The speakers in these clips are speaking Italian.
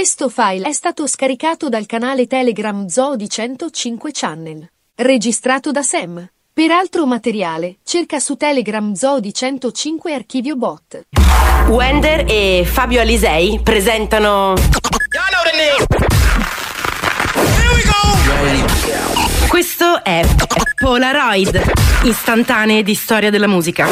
Questo file è stato scaricato dal canale Telegram Zoo di 105 Channel. Registrato da Sam. Per altro materiale, cerca su Telegram Zoo di 105 Archivio Bot. Wender e Fabio Alisei presentano... Questo è Polaroid, istantanee di storia della musica.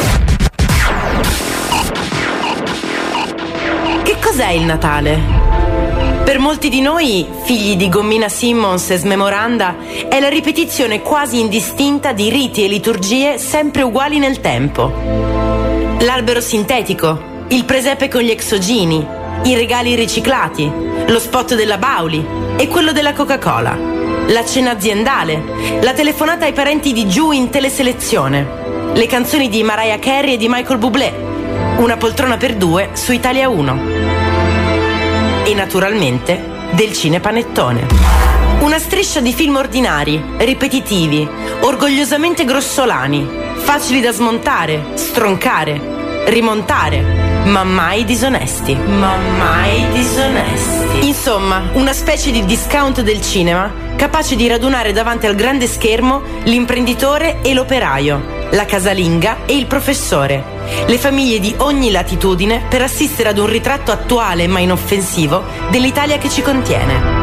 Che cos'è il Natale? Per molti di noi, figli di Gommina Simmons e Smemoranda, è la ripetizione quasi indistinta di riti e liturgie sempre uguali nel tempo. L'albero sintetico, il presepe con gli exogeni, i regali riciclati, lo spot della Bauli e quello della Coca-Cola, la cena aziendale, la telefonata ai parenti di giù in teleselezione, le canzoni di Mariah Carey e di Michael Bublé, una poltrona per due su Italia 1 e naturalmente del cinepanettone. Una striscia di film ordinari, ripetitivi, orgogliosamente grossolani, facili da smontare, stroncare, rimontare, ma mai disonesti. Ma mai disonesti. Insomma, una specie di discount del cinema capace di radunare davanti al grande schermo l'imprenditore e l'operaio, la casalinga e il professore, le famiglie di ogni latitudine per assistere ad un ritratto attuale ma inoffensivo dell'Italia che ci contiene.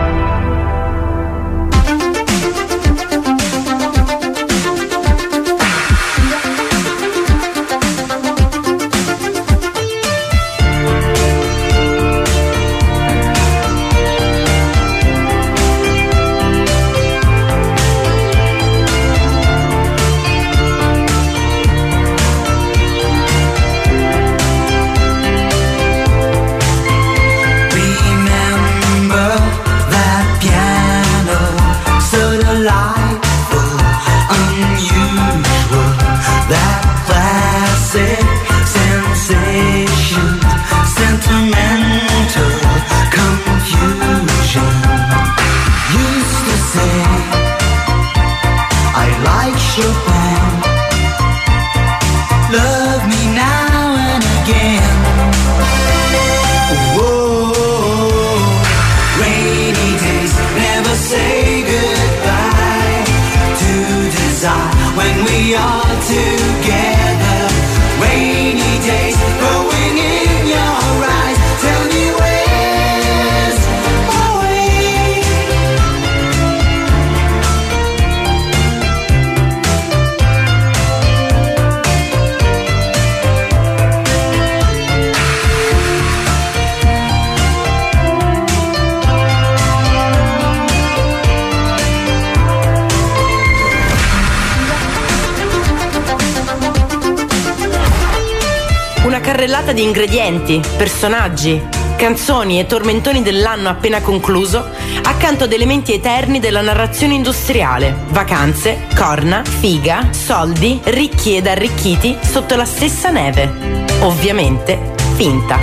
Carrellata di ingredienti, personaggi, canzoni e tormentoni dell'anno appena concluso, accanto ad elementi eterni della narrazione industriale, vacanze, corna, figa, soldi, ricchi ed arricchiti sotto la stessa neve. Ovviamente finta.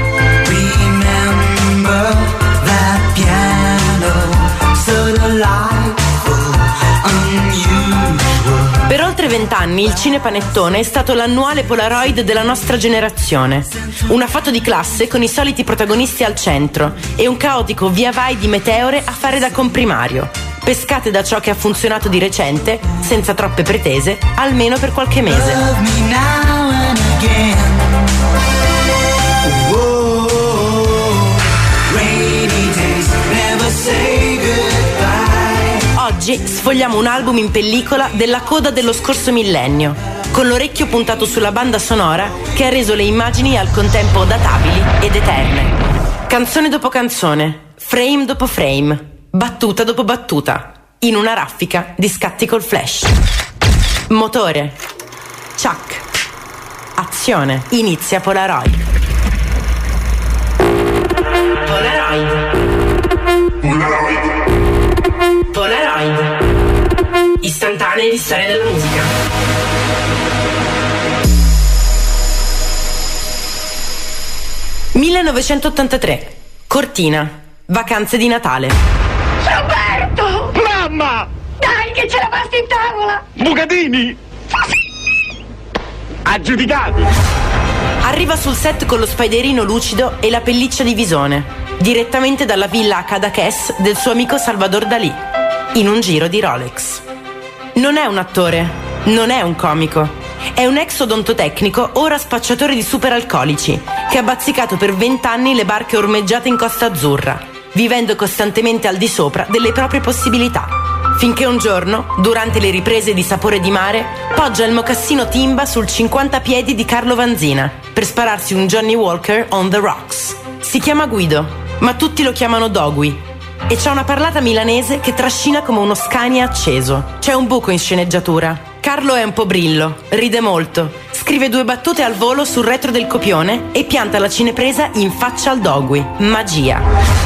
Remember that piano, so delightful, unusual. Per oltre 20 anni il cinepanettone è stato l'annuale Polaroid della nostra generazione. Una foto di classe con i soliti protagonisti al centro e un caotico via vai di meteore a fare da comprimario, pescate da ciò che ha funzionato di recente, senza troppe pretese, almeno per qualche mese. Oggi sfogliamo un album in pellicola della coda dello scorso millennio, con l'orecchio puntato sulla banda sonora che ha reso le immagini al contempo databili ed eterne. Canzone dopo canzone, frame dopo frame, battuta dopo battuta, in una raffica di scatti col flash. Motore, ciak, azione, inizia Polaroid. Polaroid, istantanee di storia della musica. «1983, Cortina, vacanze di Natale». Roberto! Mamma! Dai che c'è la pasta in tavola! Bucatini! Aggiudicati! Arriva sul set con lo spiderino lucido e la pelliccia di visone. direttamente dalla villa a Cadaqués del suo amico Salvador Dalí, in un giro di Rolex. Non è un attore, non è un comico, è un ex odontotecnico, ora spacciatore di superalcolici, che ha bazzicato per 20 anni le barche ormeggiate in Costa Azzurra, vivendo costantemente al di sopra delle proprie possibilità. Finché un giorno, durante le riprese di Sapore di Mare, poggia il mocassino timba sul 50 piedi di Carlo Vanzina per spararsi un Johnny Walker on the rocks. Si chiama Guido, ma tutti lo chiamano Dogui, e c'ha una parlata milanese che trascina come uno Scania acceso. C'è un buco in sceneggiatura. Carlo è un po' brillo, ride molto, scrive 2 battute al volo sul retro del copione e pianta la cinepresa in faccia al Dogui. Magia.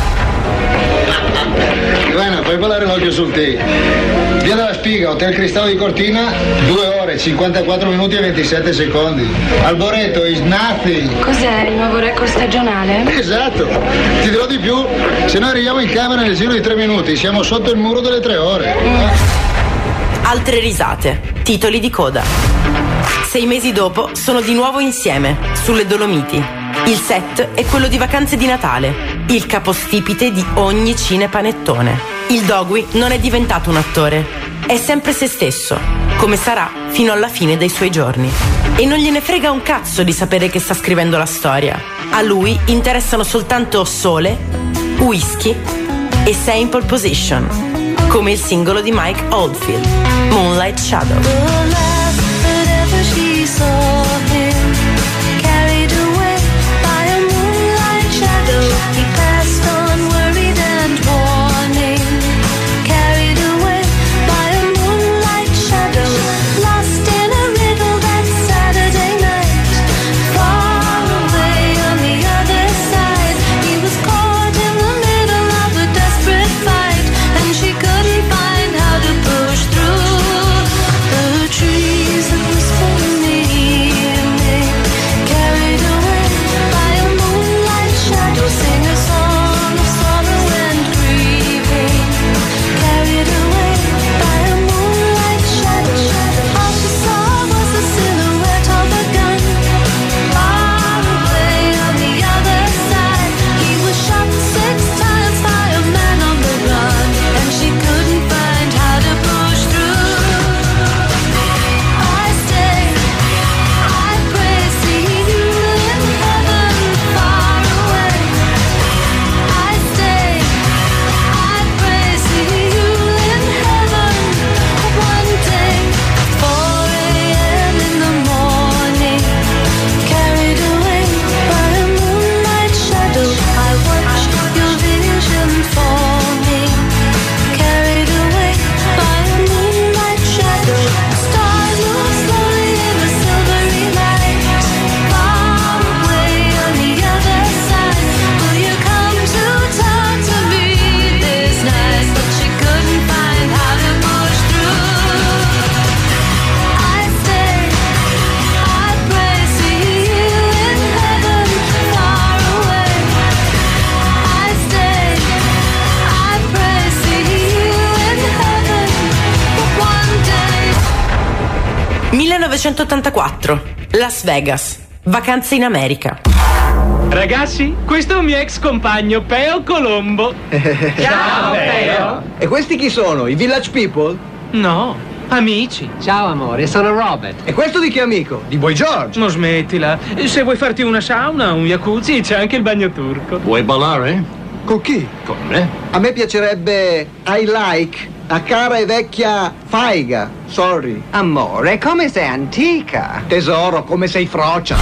Ivana, puoi volare l'occhio sul tè. Via della Spiga, Hotel Cristallo di Cortina, 2 ore, 54 minuti e 27 secondi. Alboreto is nothing. Cos'è il nuovo record stagionale? Esatto, ti dirò di più, se noi arriviamo in camera nel giro di 3 minuti, siamo sotto il muro delle 3 ore. Altre risate, titoli di coda. 6 mesi dopo sono di nuovo insieme, sulle Dolomiti. Il set è quello di Vacanze di Natale, il capostipite di ogni cinepanettone. Il Dogui non è diventato un attore, è sempre se stesso, come sarà fino alla fine dei suoi giorni. E non gliene frega un cazzo di sapere che sta scrivendo la storia. A lui interessano soltanto sole, whisky e sei in pole position, come il singolo di Mike Oldfield, Moonlight Shadow. Las Vegas, vacanze in America. Ragazzi, questo è un mio ex compagno, Peo Colombo. Ciao, Peo. E questi chi sono? I Village People? No, amici. Ciao amore, sono Robert. E questo di che amico? Di Boy George. Non smettila. Se vuoi farti una sauna, un jacuzzi, c'è anche il bagno turco. Vuoi ballare? Con chi? Con me. A me piacerebbe I Like, la cara e vecchia Faiga. Sorry. Amore, come sei antica. Tesoro, come sei frocia.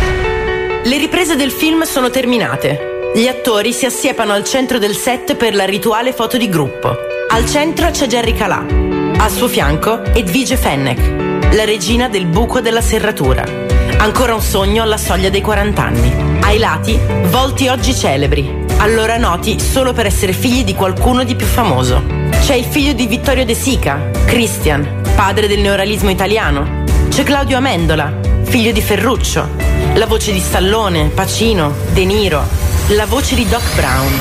Le riprese del film sono terminate. Gli attori si assiepano al centro del set per la rituale foto di gruppo. Al centro c'è Jerry Calà. Al suo fianco Edwige Fenech, la regina del buco della serratura. Ancora un sogno alla soglia dei 40 anni. Ai lati, volti oggi celebri, allora noti solo per essere figli di qualcuno di più famoso. C'è il figlio di Vittorio De Sica, Christian, padre del neorealismo italiano. C'è Claudio Amendola, figlio di Ferruccio, la voce di Stallone, Pacino, De Niro, la voce di Doc Brown.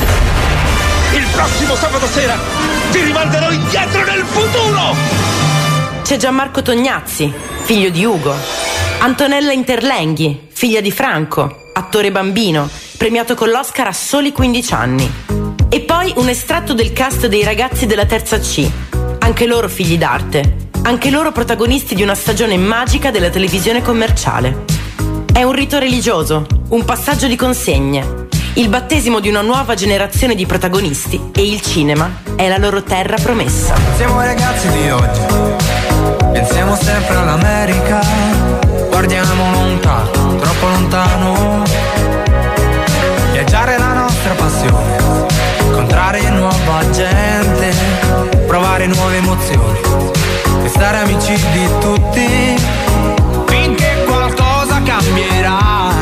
Il prossimo sabato sera ti rimanderò indietro nel futuro! C'è Gianmarco Tognazzi, figlio di Ugo, Antonella Interlenghi, figlia di Franco, attore bambino, premiato con l'Oscar a soli 15 anni. E poi un estratto del cast dei Ragazzi della Terza C, anche loro figli d'arte, anche loro protagonisti di una stagione magica della televisione commerciale. È un rito religioso, un passaggio di consegne, il battesimo di una nuova generazione di protagonisti, e il cinema è la loro terra promessa. Siamo i ragazzi di oggi, pensiamo sempre all'America, guardiamo lontano, troppo lontano. Viaggiare è la nostra passione, incontrare nuova gente, provare nuove emozioni e stare amici di tutti finché qualcosa cambierà,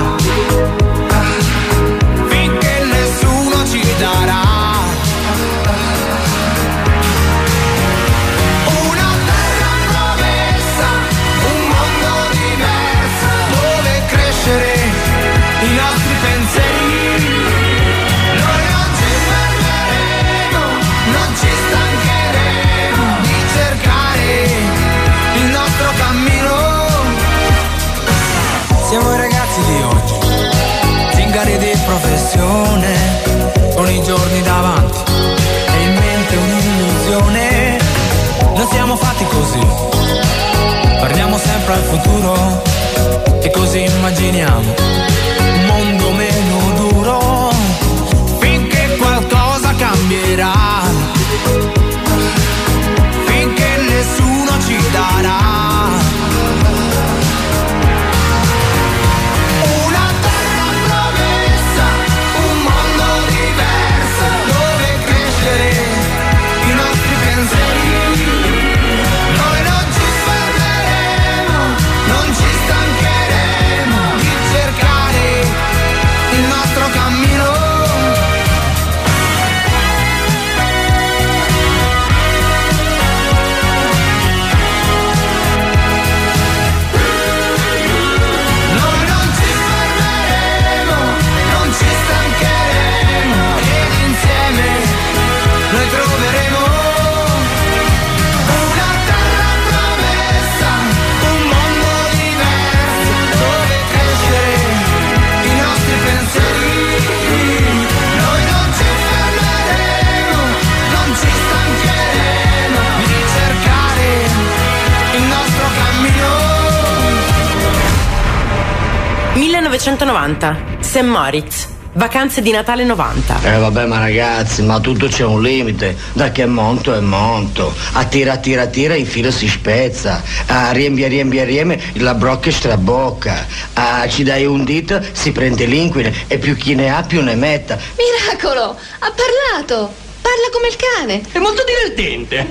finché nessuno ci darà una terra promessa, un mondo diverso dove crescere i nostri pensieri. Noi non ci fermeremo, non ci stancheremo di cercare il nostro cammino. Siamo i ragazzi di oggi, zingari di professione, con i giorni davanti e in mente un'illusione. Non siamo fatti così, guardiamo sempre al futuro e così immaginiamo un mondo meno duro finché qualcosa cambierà, finché nessuno ci darà una terra promessa, un mondo diverso dove crescere i nostri pensieri. Noi non ci fermeremo, non ci stancheremo di cercare il nostro cammino. Noi non ci fermeremo, non ci stancheremo ed insieme noi troveremo una terra promessa, un mondo diverso dove crescere i nostri pensieri. Noi non ci fermeremo, non ci stancheremo di cercare il nostro cammino. 1990, St. Moritz, vacanze di Natale 90. Vabbè, ma ragazzi, ma tutto c'è un limite. Da che monto è monto. Attira, infine si spezza. Riempie, la brocca strabocca. Ci dai un dito, si prende l'inquine e più chi ne ha più ne metta. Miracolo, ha parlato. Parla come il cane. È molto divertente.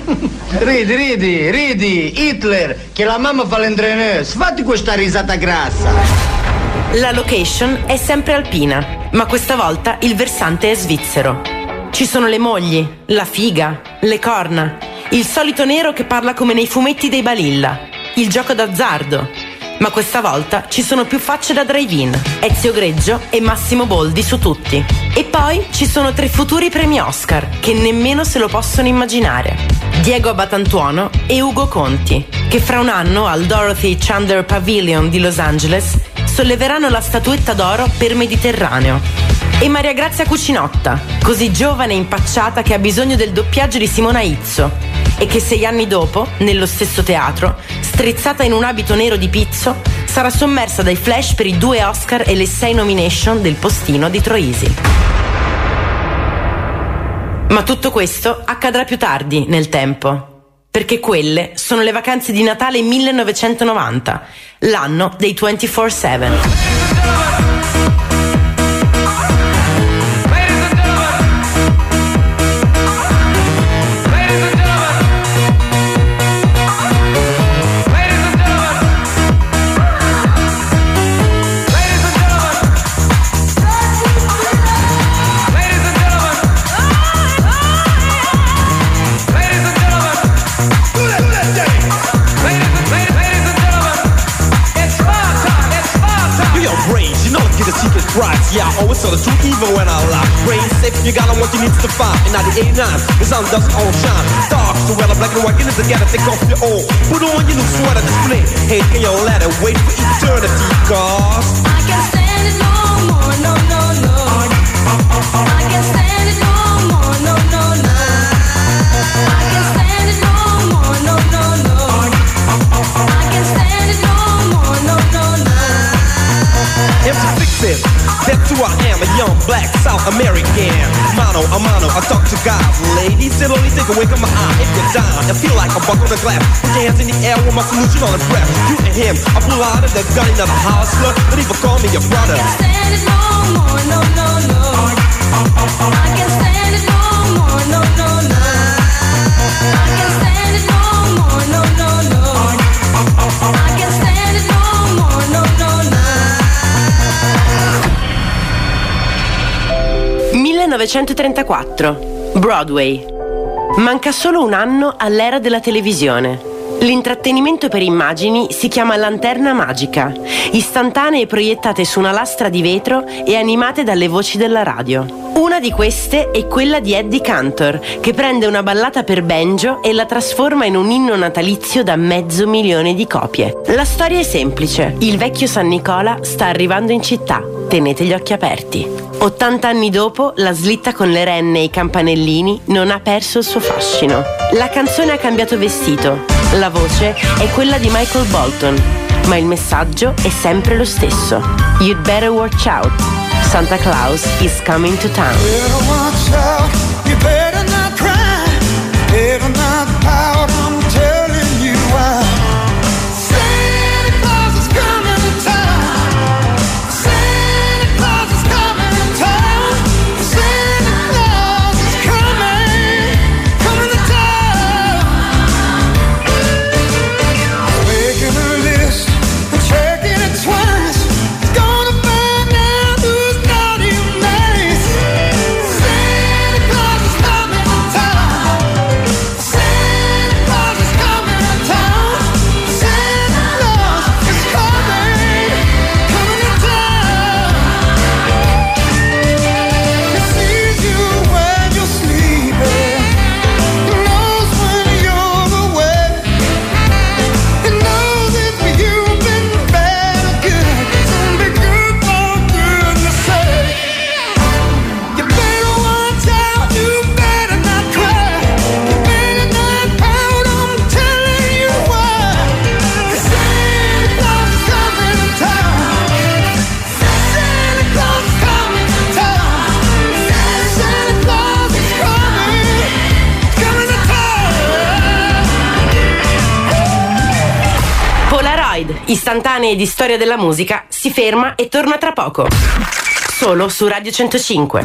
Ridi, Hitler, che la mamma fa l'entreneuse. Fatti questa risata grassa. La location è sempre alpina, ma questa volta il versante è svizzero. Ci sono le mogli, la figa, le corna, il solito nero che parla come nei fumetti dei Balilla, il gioco d'azzardo. Ma questa volta ci sono più facce da drive-in, Ezio Greggio e Massimo Boldi su tutti. E poi ci sono 3 futuri premi Oscar che nemmeno se lo possono immaginare: Diego Abatantuono e Ugo Conti, che fra un anno al Dorothy Chandler Pavilion di Los Angeles solleveranno la statuetta d'oro per Mediterraneo. E Maria Grazia Cucinotta, così giovane e impacciata che ha bisogno del doppiaggio di Simona Izzo e che 6 anni dopo, nello stesso teatro, strizzata in un abito nero di pizzo, sarà sommersa dai flash per i 2 Oscar e le 6 nomination del postino di Troisi. Ma tutto questo accadrà più tardi nel tempo, perché quelle sono le vacanze di Natale 1990, l'anno dei 24/7. Yeah, I always tell the truth even when I lie. Brain safe, you got on what you need to find. And now the 89, the sun doesn't all shine. Dark, so well, black and white, get it together, take off your old. Put on your new sweater, display. Hey, can you let it wait for eternity, cause I can't stand it no more, no. can't stand it no more, no, no, no. I can't stand it no more, no, no, no. I can't stand it no more, no, no, no. MC Fix It, that's who I am, a young black South American. Mano a mano, I talk to God. Ladies, it'll only take a wink of my eye. If you're down, I feel like a buck on the glass. Put your hands in the air with my solution on the breath. You and him, I pull out of the gun, another hustler. Don't even call me your brother. I can't stand it no more, no, no, no. I can't stand it no more, no, no, no. I can't stand it no more, no, no, no. I can't stand it no more, no, no, no. 1934, Broadway. Manca solo un anno all'era della televisione. L'intrattenimento per immagini si chiama lanterna magica, istantanee proiettate su una lastra di vetro e animate dalle voci della radio. Una di queste è quella di Eddie Cantor, che prende una ballata per banjo e la trasforma in un inno natalizio da 500.000 di copie. La storia è semplice: il vecchio San Nicola sta arrivando in città, tenete gli occhi aperti. 80 anni dopo, la slitta con le renne e i campanellini non ha perso il suo fascino. La canzone ha cambiato vestito, la voce è quella di Michael Bolton, ma il messaggio è sempre lo stesso. You'd better watch out. Santa Claus is coming to town. Better watch out, you better not cry, better not pout, I'm telling you why. Santa Claus is coming to town. Santa Claus is coming to town. Santa Claus is coming to town. Making a list and checking it twice. He's gonna find out who's naughty and nice. Santa Claus is coming to town. Santa Claus is coming to town. Santa Claus is coming to town. He sees you when you're sleeping. He knows when you're awake. He knows if you've been bad or good. So be good for goodness sake. You better watch out, you better not cry, you better not pout, I'm telling you why. 'Cause Santa Claus is coming to town. Santa Claus is coming to town. Santa Claus is coming to town. Polaroid, istantanee di storia della musica, si ferma e torna tra poco. Solo su Radio 105.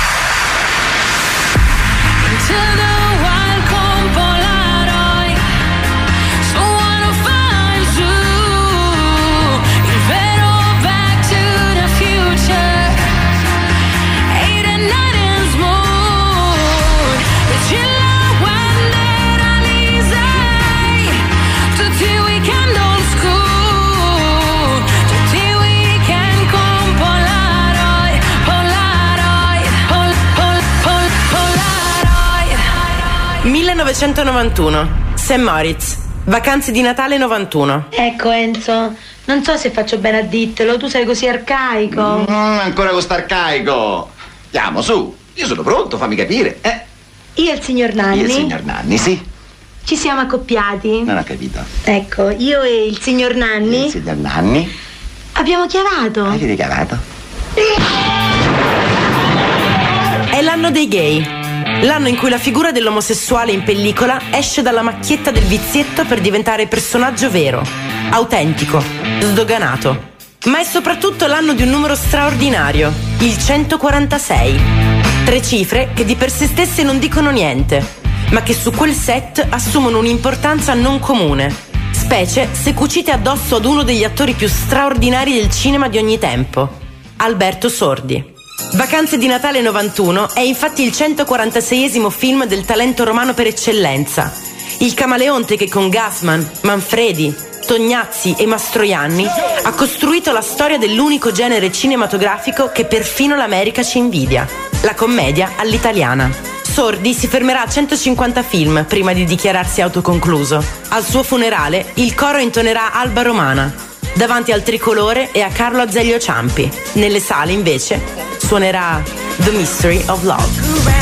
To the wild con Polaroid, so wanna find you. Il vero Back to the Future, 8 and 9 and smooth. Vicilla Wanda Alisei, tutti i weekend old school, tutti i weekend con Polaroid, Polaroid, Polaroid. 1991, St. Moritz, vacanze di Natale 91. Ecco Enzo, non so se faccio bene a dirtelo, tu sei così arcaico. Ancora con st'arcaico. Andiamo, su. Io sono pronto, fammi capire. Io e il signor Nanni. Io e il signor Nanni, sì. Ci siamo accoppiati. Non ho capito. Ecco, io e il signor Nanni Il signor Nanni. abbiamo chiavato. Avete chiamato? È l'anno dei gay. L'anno in cui la figura dell'omosessuale in pellicola esce dalla macchietta del vizietto per diventare personaggio vero, autentico, sdoganato. Ma è soprattutto l'anno di un numero straordinario, il 146. 3 cifre che di per sé stesse non dicono niente, ma che su quel set assumono un'importanza non comune, specie se cucite addosso ad uno degli attori più straordinari del cinema di ogni tempo, Alberto Sordi. Vacanze di Natale 91 è infatti il 146esimo film del talento romano per eccellenza, il camaleonte che con Gassman, Manfredi, Tognazzi e Mastroianni ha costruito la storia dell'unico genere cinematografico che perfino l'America ci invidia, la commedia all'italiana. Sordi si fermerà a 150 film prima di dichiararsi autoconcluso. Al suo funerale il coro intonerà Alba Romana. davanti al Tricolore e a Carlo Azeglio Ciampi. Nelle sale invece suonerà The Mystery of Love.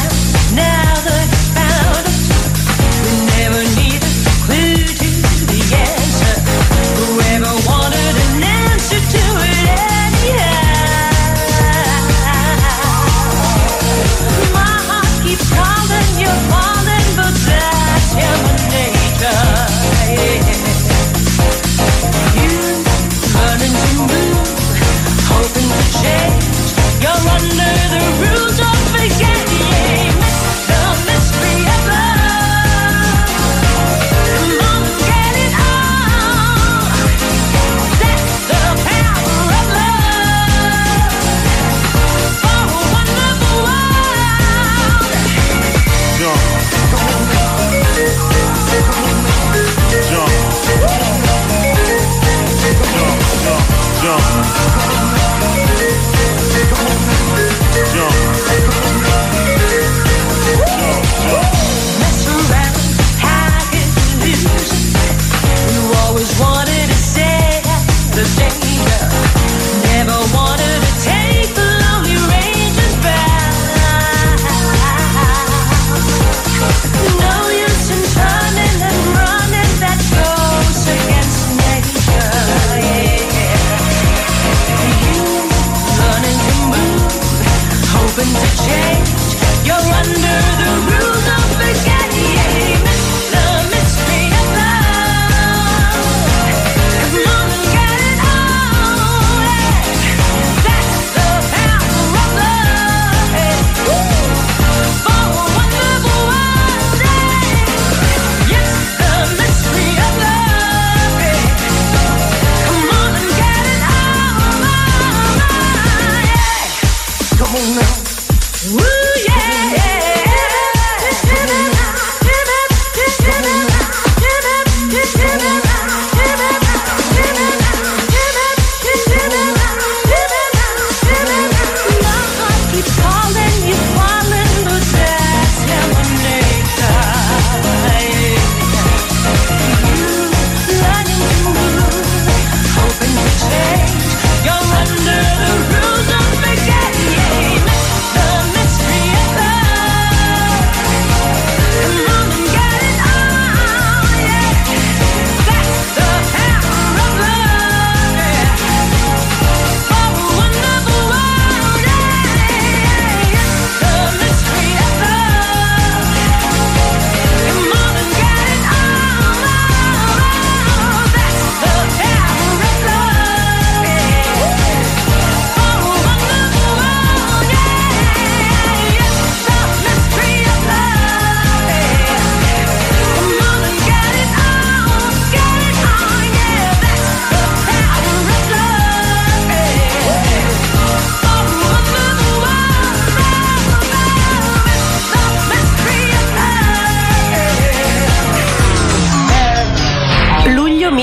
Luglio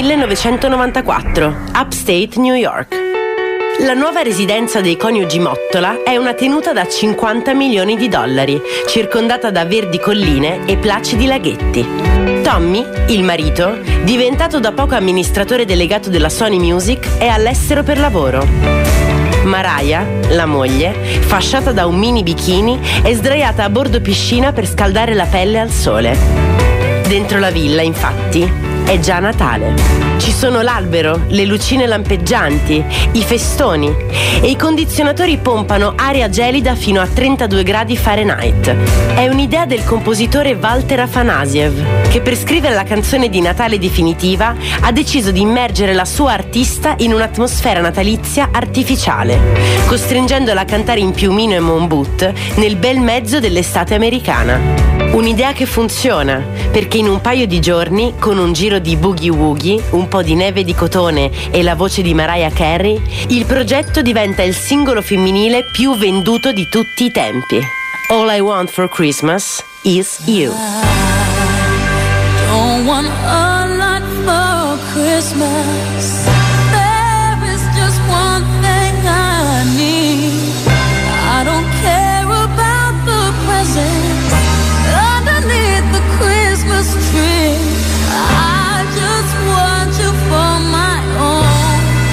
1994, Upstate New York. La nuova residenza dei coniugi Mottola è una tenuta da $50 milioni, circondata da verdi colline e placidi laghetti. Tommy, il marito, diventato da poco amministratore delegato della Sony Music, è all'estero per lavoro. Mariah, la moglie, fasciata da un mini bikini, è sdraiata a bordo piscina per scaldare la pelle al sole. Dentro la villa, infatti, è già Natale. Ci sono l'albero, le lucine lampeggianti, i festoni e i condizionatori pompano aria gelida fino a 32 gradi Fahrenheit. È un'idea del compositore Walter Afanasiev, che per scrivere la canzone di Natale definitiva ha deciso di immergere la sua artista in un'atmosfera natalizia artificiale, costringendola a cantare in piumino e moon boot nel bel mezzo dell'estate americana. Un'idea che funziona, perché in un paio di giorni, con un giro di boogie woogie, un po' di neve di cotone e la voce di Mariah Carey, il progetto diventa il singolo femminile più venduto di tutti i tempi. All I Want for Christmas is You. Don't want a lot for Christmas. There is just one thing I need. I don't care about the presents underneath the Christmas tree. I just want you for my own.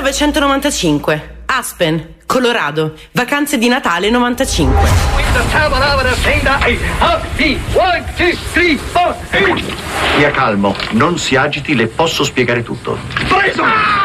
1995, Aspen, Colorado, vacanze di Natale 95. Stia calmo, non si agiti, le posso spiegare tutto. Preso!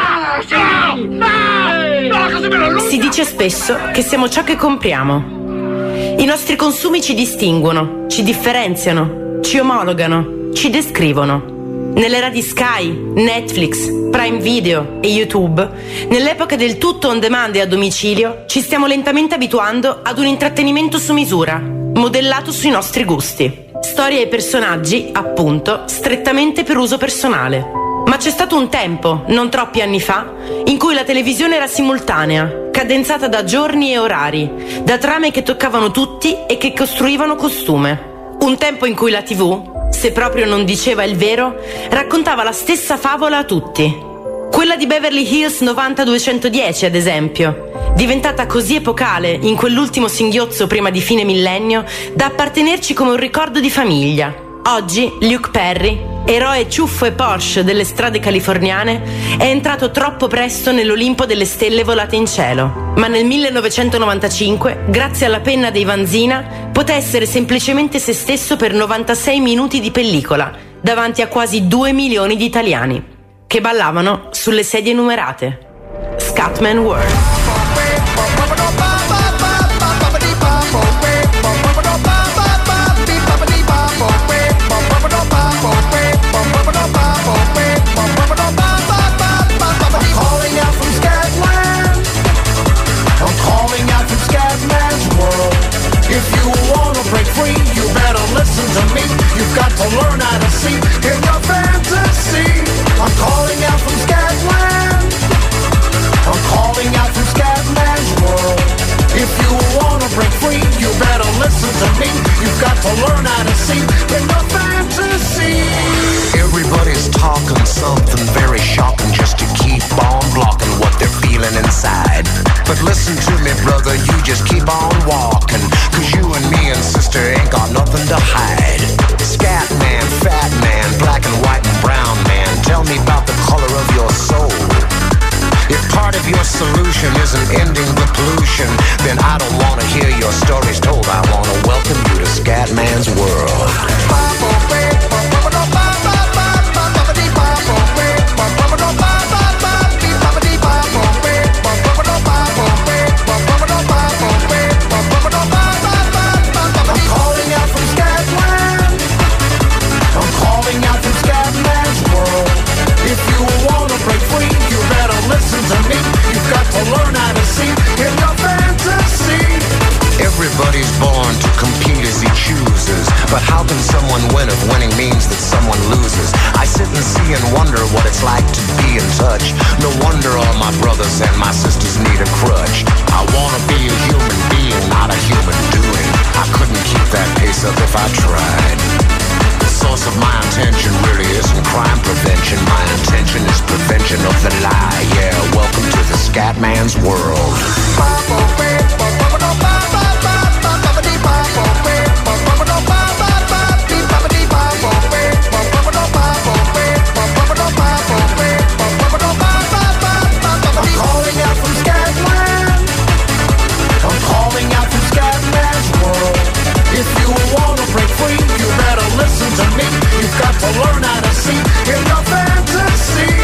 Si dice spesso che siamo ciò che compriamo. I nostri consumi ci distinguono, ci differenziano, ci omologano, ci descrivono. Nell'era di Sky, Netflix, Prime Video e YouTube, nell'epoca del tutto on demand e a domicilio, ci stiamo lentamente abituando ad un intrattenimento su misura, modellato sui nostri gusti. Storie e personaggi, appunto, strettamente per uso personale. Ma c'è stato un tempo, non troppi anni fa, in cui la televisione era simultanea, cadenzata da giorni e orari, da trame che toccavano tutti e che costruivano costume. Un tempo in cui la TV, se proprio non diceva il vero, raccontava la stessa favola a tutti. Quella di Beverly Hills 90210, ad esempio, diventata così epocale in quell'ultimo singhiozzo prima di fine millennio da appartenerci come un ricordo di famiglia. Oggi Luke Perry, eroe ciuffo e Porsche delle strade californiane, è entrato troppo presto nell'Olimpo delle stelle volate in cielo. Ma nel 1995, grazie alla penna dei Vanzina, poté essere semplicemente se stesso per 96 minuti di pellicola, davanti a quasi 2 milioni di italiani, che ballavano sulle sedie numerate. Scatman World. You've got to learn how to see in your fantasy. I'm calling out from Scatland. I'm calling out from Scatman's world. If you wanna break free, you better listen to me. You've got to learn how to see in your fantasy. Everybody's talking something very shocking just to keep on blocking what they're feeling inside. But listen to me, brother, you just keep on walking, 'cause you and me and sister ain't got nothing to hide. Scat man, fat man, black and white and brown man, tell me about the color of your soul. If part of your solution isn't ending the pollution, then I don't want to hear your stories told. I want to welcome you to Scatman's world. Learn how to see in your fantasy. Everybody's born to compete as he chooses, but how can someone win if winning means that someone loses? I sit and see and wonder what it's like to be in touch. No wonder all my brothers and my sisters need a crutch. I wanna be a human being, not a human doing. I couldn't keep that pace up if I tried. The source of my intention really isn't crime prevention. My intention is prevention of the lie. Yeah, welcome to the Scatman's world. Learn how to see in your fantasy.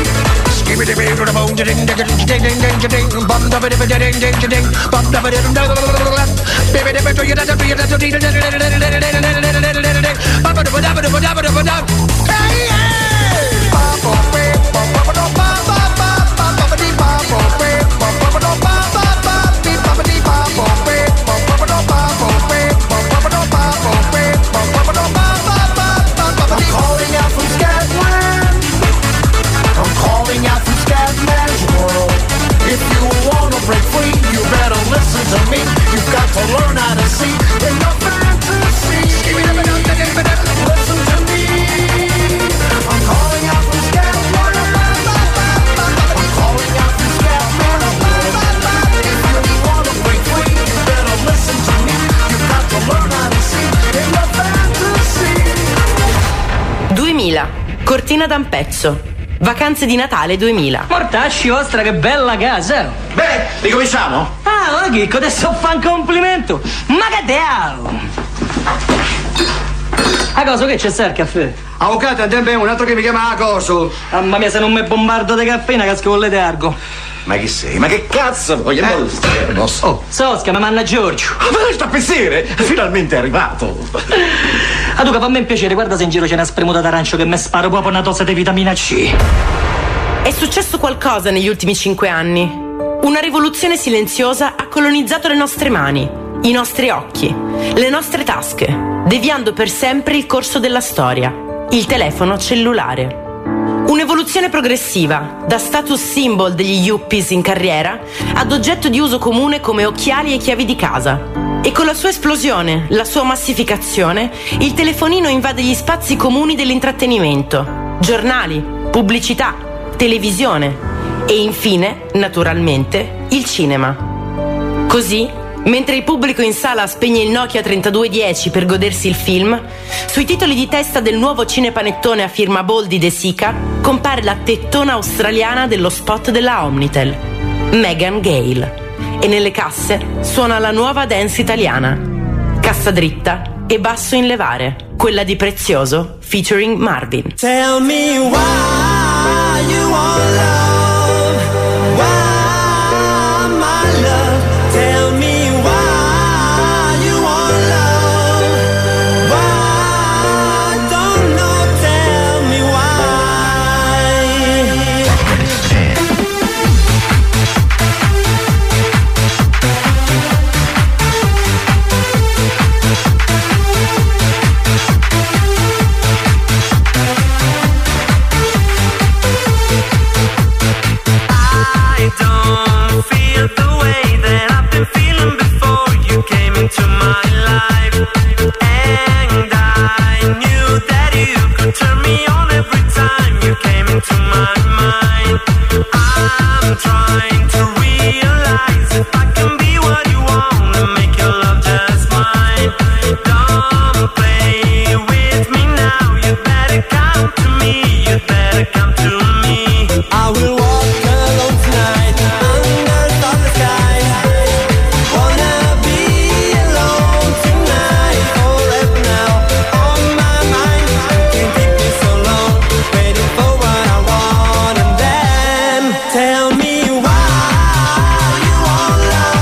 Break free, you better listen to me. You've got to learn how to see in your fantasy. Listen to me. I'm calling out from Scatman. I'm calling out from Scatman. If you wanna break free, you better listen to me. You've got to learn how to see in your fantasy. 2000, Cortina d'Ampezzo. Vacanze di Natale 2000. Mortacci vostra, che bella casa! Bene, ricominciamo? Ah, Chicco, adesso fa un complimento! Ma che deavo! A cosa che c'è sta il caffè? Avvocato, andiamo un altro che mi chiama Acoso. Mamma mia, se non mi bombardo di caffeina casco con le targo. Ma chi sei? Ma che cazzo vogliamo stare? Non so. Oh, Sosca, mi manna Giorgio. Ma non sta a pensare, finalmente è arrivato. Ah, tu che fa me un piacere, guarda se in giro c'è una spremuta d'arancio che mi sparo proprio una dose di vitamina C. È successo qualcosa negli ultimi 5 anni. Una rivoluzione silenziosa ha colonizzato le nostre mani, i nostri occhi, le nostre tasche, deviando per sempre il corso della storia, il telefono cellulare. Un'evoluzione progressiva, da status symbol degli yuppies in carriera ad oggetto di uso comune come occhiali e chiavi di casa. E con la sua esplosione, la sua massificazione, il telefonino invade gli spazi comuni dell'intrattenimento, giornali, pubblicità, televisione e infine, naturalmente, il cinema. Così, mentre il pubblico in sala spegne il Nokia 3210 per godersi il film, sui titoli di testa del nuovo cinepanettone a firma Boldi De Sica compare la tettona australiana dello spot della Omnitel, Megan Gale. E nelle casse suona la nuova dance italiana, cassa dritta e basso in levare, quella di Prezioso featuring Marvin. Tell me why you want love, why my love. Tell me why you want love, why don't know. Tell me why. I don't feel the way that I've been feeling before you came into my life, and I knew that you could turn me on every time you came into my mind. I'm trying to realize if I can be what you want and make your love just mine. Don't play with me now, you better come to me, you better come to me. I will walk alone tonight under starry skies. Wanna be alone tonight, forever now. On my mind, can't take me so long, waiting for what I want, and then tell me why you want love.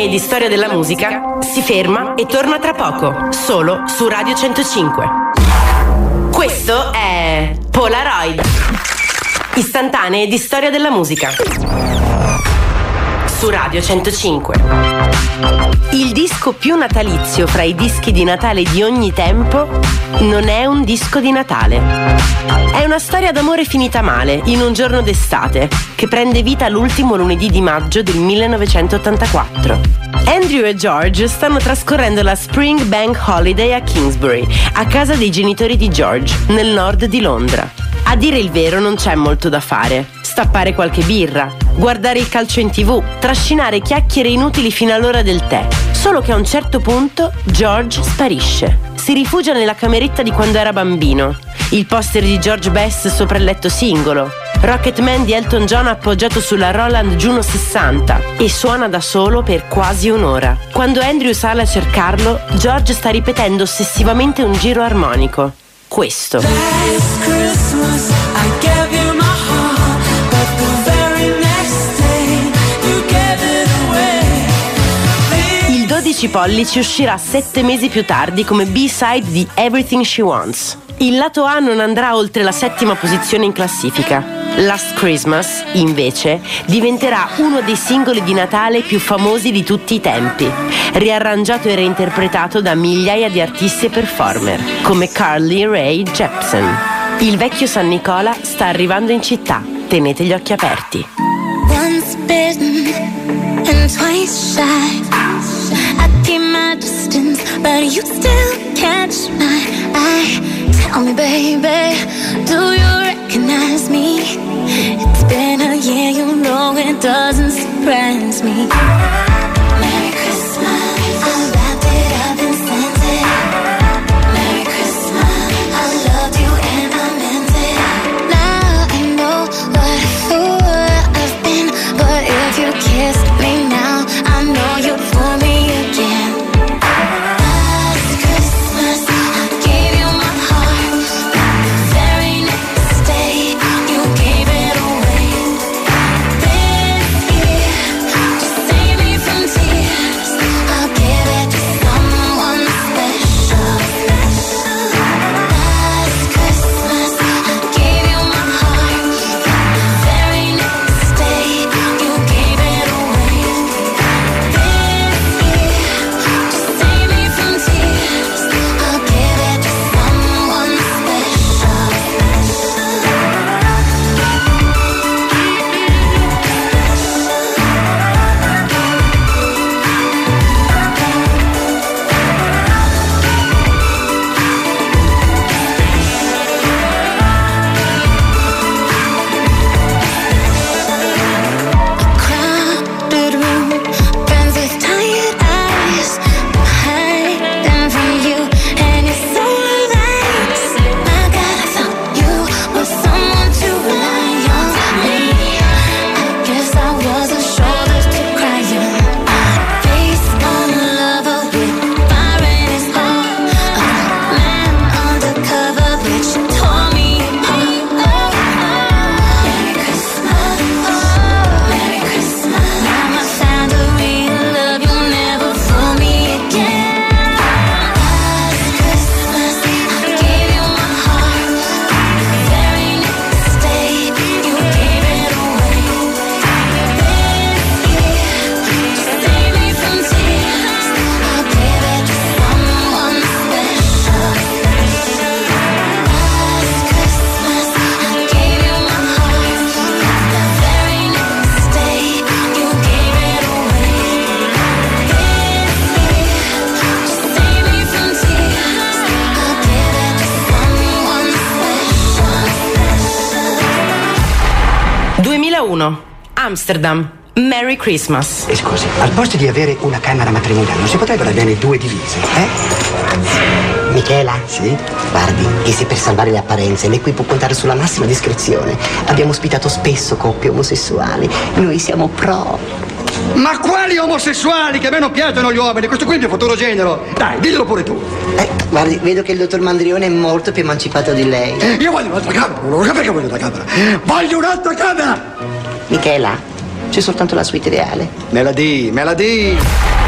Istantanee di storia della musica si ferma e torna tra poco, solo su Radio 105. Questo è Polaroid. Istantanee di storia della musica su Radio 105. Il disco più natalizio fra i dischi di Natale di ogni tempo non è un disco di Natale. È una storia d'amore finita male in un giorno d'estate che prende vita l'ultimo lunedì di maggio del 1984. Andrew e George stanno trascorrendo la Spring Bank Holiday a Kingsbury, a casa dei genitori di George, nel nord di Londra. A dire il vero non c'è molto da fare. Stappare qualche birra, guardare il calcio in TV, trascinare chiacchiere inutili fino all'ora del tè. Solo che a un certo punto George sparisce. Si rifugia nella cameretta di quando era bambino. Il poster di George Best sopra il letto singolo. Rocketman di Elton John appoggiato sulla Roland Juno 60 e suona da solo per quasi un'ora. Quando Andrew sale a cercarlo, George sta ripetendo ossessivamente un giro armonico. Questo. Last Christmas I gave you my heart, but the very next day you gave it away. Il 12 pollici uscirà 7 mesi più tardi come B-side di Everything She Wants. Il lato A non andrà oltre la 7ª posizione in classifica. Last Christmas, invece, diventerà uno dei singoli di Natale più famosi di tutti i tempi, riarrangiato e reinterpretato da migliaia di artisti e performer, come Carly Rae Jepsen. Il vecchio San Nicola sta arrivando in città, tenete gli occhi aperti. Once bitten and twice shy, I keep my distance, but you still catch my eye. Tell me, baby, do you recognize me? It's been a year, you know it doesn't surprise me. Merry Christmas, I wrapped it up and sent it. Merry Christmas, I loved you and I meant it. Now I know what a fool I've been, but if you kissed me now, I know you'd fool me again. Last Christmas, I gave you my heart. The very next day, you gave it away. This year, to save me from tears, I'll give it to someone special. Last Christmas, I gave you my heart. The very next day, you gave it away. This year, to save me from tears, I'll give it to someone special. Crowded room, friends with tired eyes. I'm hiding from you and your solar lights. My God, I thought you were someone to rely on. Me, I guess I was a shoulder to cry on. Face on a lover with fire in his heart. A man undercover, which tore me apart. Merry Christmas, Merry Christmas. Now I found a real love, you'll never fool me again. Last Christmas, I gave you my heart. The very next day, you gave it away. This year, to save me from tears, I'll give it to someone special. Last Christmas, I gave you my heart. The very next day, you gave it away. This year, to save me from tears, I'll give it to someone special. 2001. Amsterdam. Merry Christmas. E scusi, al posto di avere una camera matrimoniale non si potrebbero avere 2 divise, Michela? Sì? Guardi, che se per salvare le apparenze lei qui può contare sulla massima discrezione. Abbiamo ospitato spesso coppie omosessuali. Noi siamo pro. Ma quali omosessuali? Che a me non piacciono gli uomini, questo qui è il mio futuro genero. Dai, diglielo pure tu. Guardi, vedo che il dottor Mandrione è molto più emancipato di lei. Io voglio un'altra camera, non so perché voglio un'altra camera. Voglio un'altra camera! Michela, c'è soltanto la suite ideale. Me la di.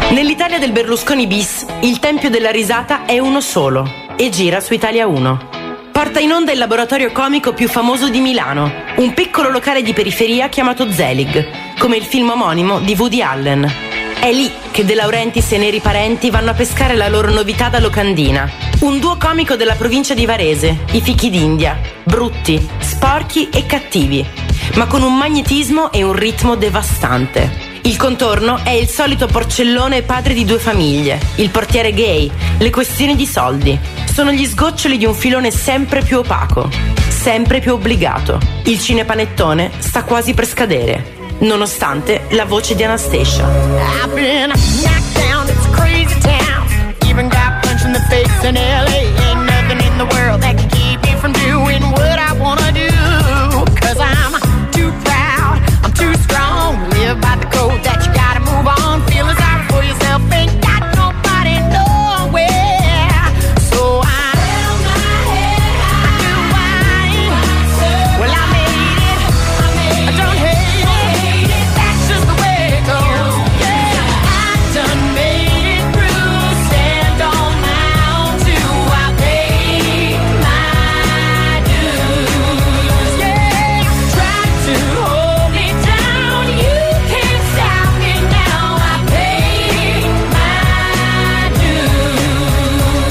Nell'Italia del Berlusconi bis, il tempio della risata è uno solo e gira su Italia 1. Porta in onda il laboratorio comico più famoso di Milano, un piccolo locale di periferia chiamato Zelig, come il film omonimo di Woody Allen. È lì che De Laurentiis e Neri Parenti vanno a pescare la loro novità da locandina. Un duo comico della provincia di Varese, i Fichi d'India, brutti, sporchi e cattivi, ma con un magnetismo e un ritmo devastante. Il contorno è il solito porcellone padre di due famiglie, il portiere gay, le questioni di soldi. Sono gli sgoccioli di un filone sempre più opaco, sempre più obbligato. Il cinepanettone sta quasi per scadere, nonostante la voce di Anastacia. I've been knocked down, it's a crazy town. Even got punched in the face in LA. Ain't nothing in the world that can keep me from doing what I wanna do. 'Cause I'm too proud, I'm too strong. Live by the code that you gotta move on. Feeling sorry for yourself, ain't got nobody nowhere. So I held my head high. Well, I made it. I don't hate it. That's just the way it goes. Yeah, I done made it through. Stand on my own too. I paid my dues. Yeah, try to hold me down. You can't stop me now. I paid my dues.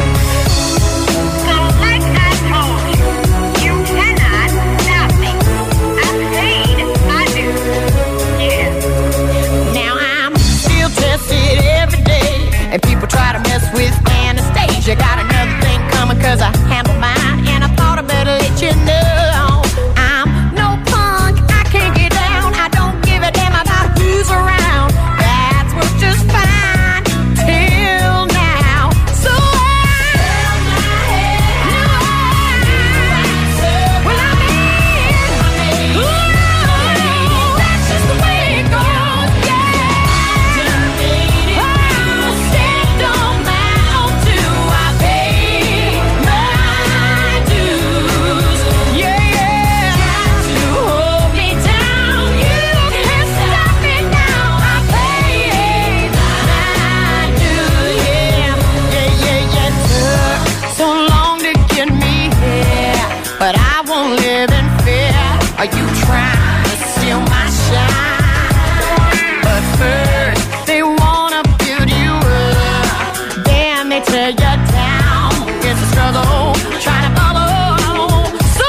So like I told you, you cannot stop me. I paid my dues. Yeah. Now I'm still tested every day, and people try to mess with Anastasia. Got another thing coming 'cause I handle mine, and I thought I better let you know. I'm no punk, I can't get down. I don't give a damn about who's around. That's what's just fine till now. So I held my head. Well, I made it. Ooh, that's just the way it goes. Yeah, done made it. Stand on my own too. I paid my dues. Yeah, try to hold me down. You can't stop me now. I paid my dues. Yeah. Took so long to get me here, but I won't live in fear. Are you trying to steal my shine? But first, they wanna build you up. Then they tear you down. It's a struggle, trying to follow. So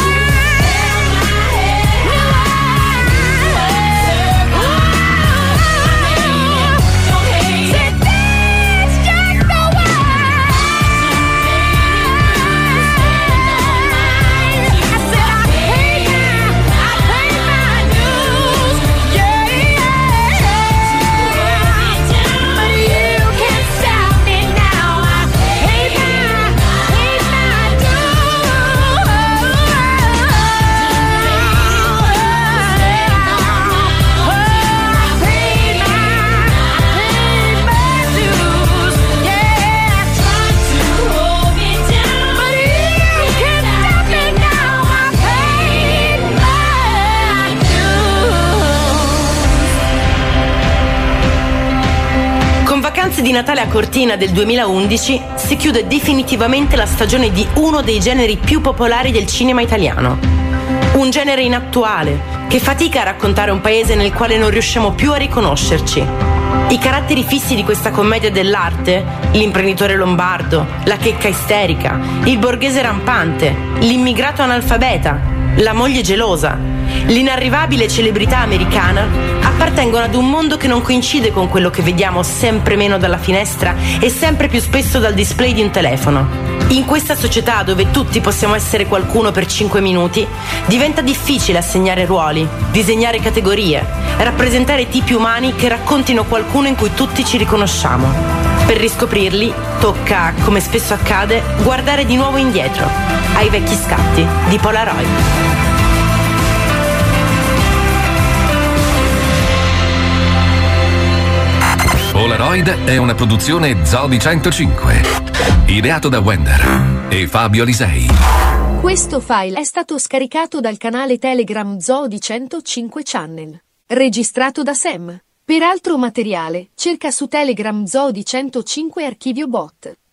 di Natale a Cortina del 2011 si chiude definitivamente la stagione di uno dei generi più popolari del cinema italiano. Un genere inattuale, che fatica a raccontare un paese nel quale non riusciamo più a riconoscerci. I caratteri fissi di questa commedia dell'arte, l'imprenditore lombardo, la checca isterica, il borghese rampante, l'immigrato analfabeta, la moglie gelosa, l'inarrivabile celebrità americana, appartengono ad un mondo che non coincide con quello che vediamo sempre meno dalla finestra e sempre più spesso dal display di un telefono. In questa società dove tutti possiamo essere qualcuno per 5 minuti, diventa difficile assegnare ruoli, disegnare categorie, rappresentare tipi umani che raccontino qualcuno in cui tutti ci riconosciamo. Per riscoprirli, tocca, come spesso accade, guardare di nuovo indietro, ai vecchi scatti di Polaroid. Polaroid è una produzione Zodi 105, ideato da Wender e Fabio Lisei. Questo file è stato scaricato dal canale Telegram Zodi 105 Channel, registrato da Sam. Per altro materiale, cerca su Telegram Zodi 105 Archivio Bot.